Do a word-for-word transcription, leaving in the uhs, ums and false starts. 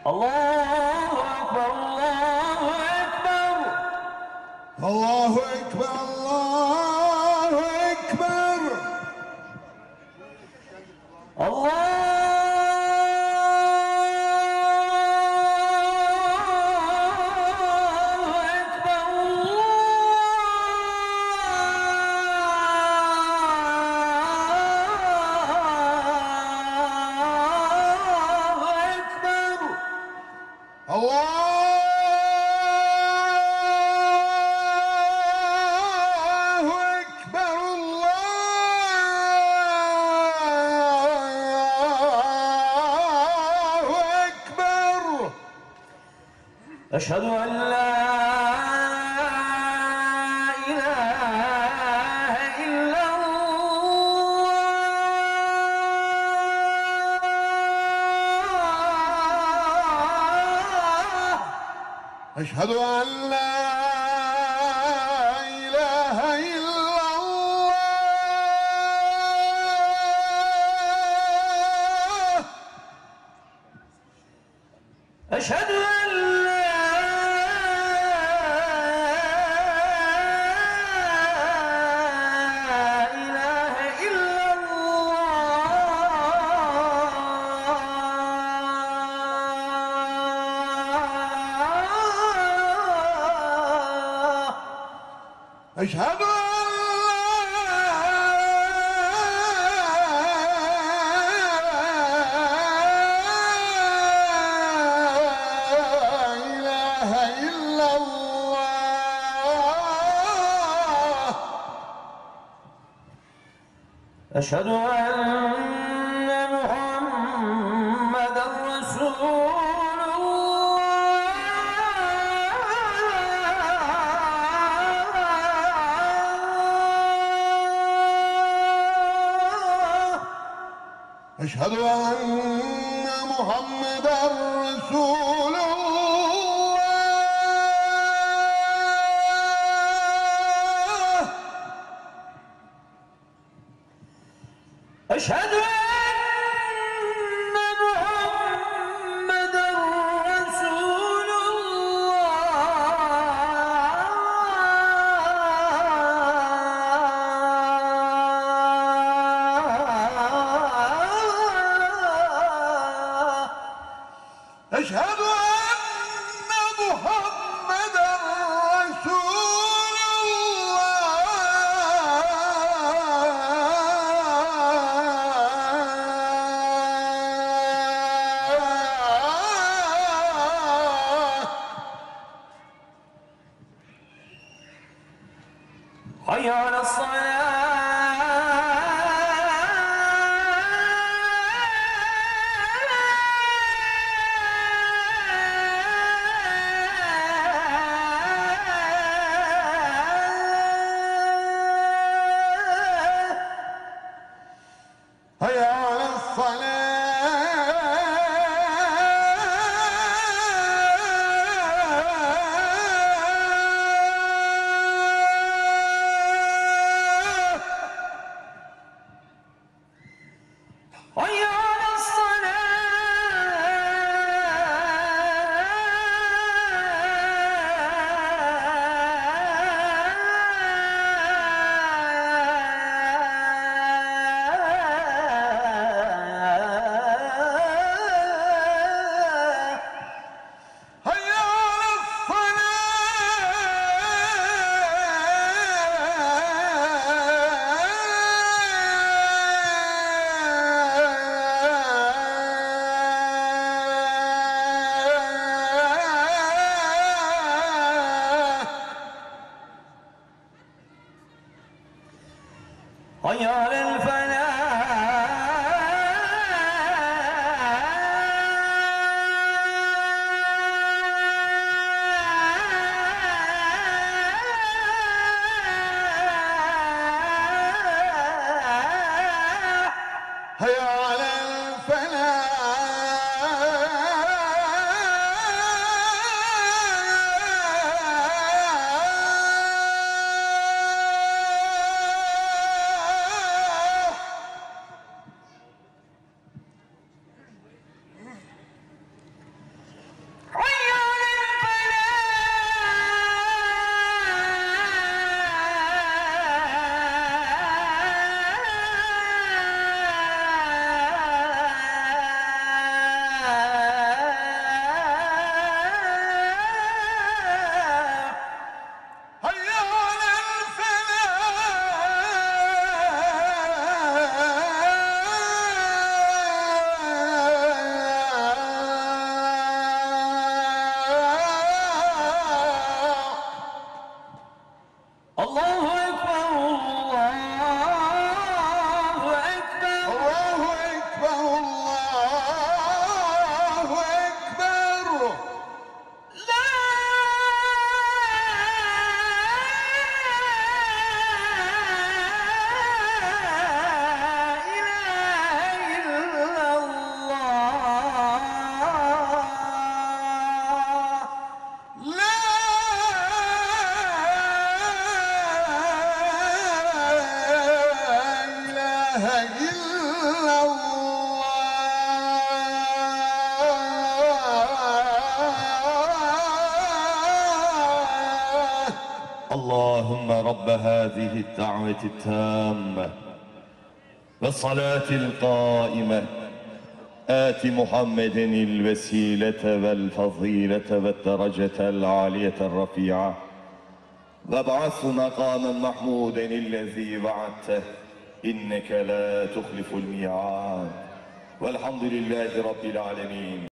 الله أكبر الله أكبر الله أكبر الله أكبر الله أشهد أن لا إله إلا الله أشهد أن لا إله إلا الله أشهد أن أشهد أن لا إله إلا الله أشهد أن محمدًا رسول أشهد أن محمدًا رسول الله أشهد أن محمدًا رسول الله أشهد أن محمدًا رسول الله حي على الصلاة هيا على الصلاة حي على الصلاة هيا على الصلاة حي على الفلاح هيا على الفلاح إلا الله. اللهم رب هذه الدعوة التامة والصلاة القائمة آت محمد الوسيلة والفضيلة والدرجة العالية الرفيعة وابعثه مقاما محمودا الذي وعدته إنك لا تخلف الميعاد والحمد لله رب العالمين.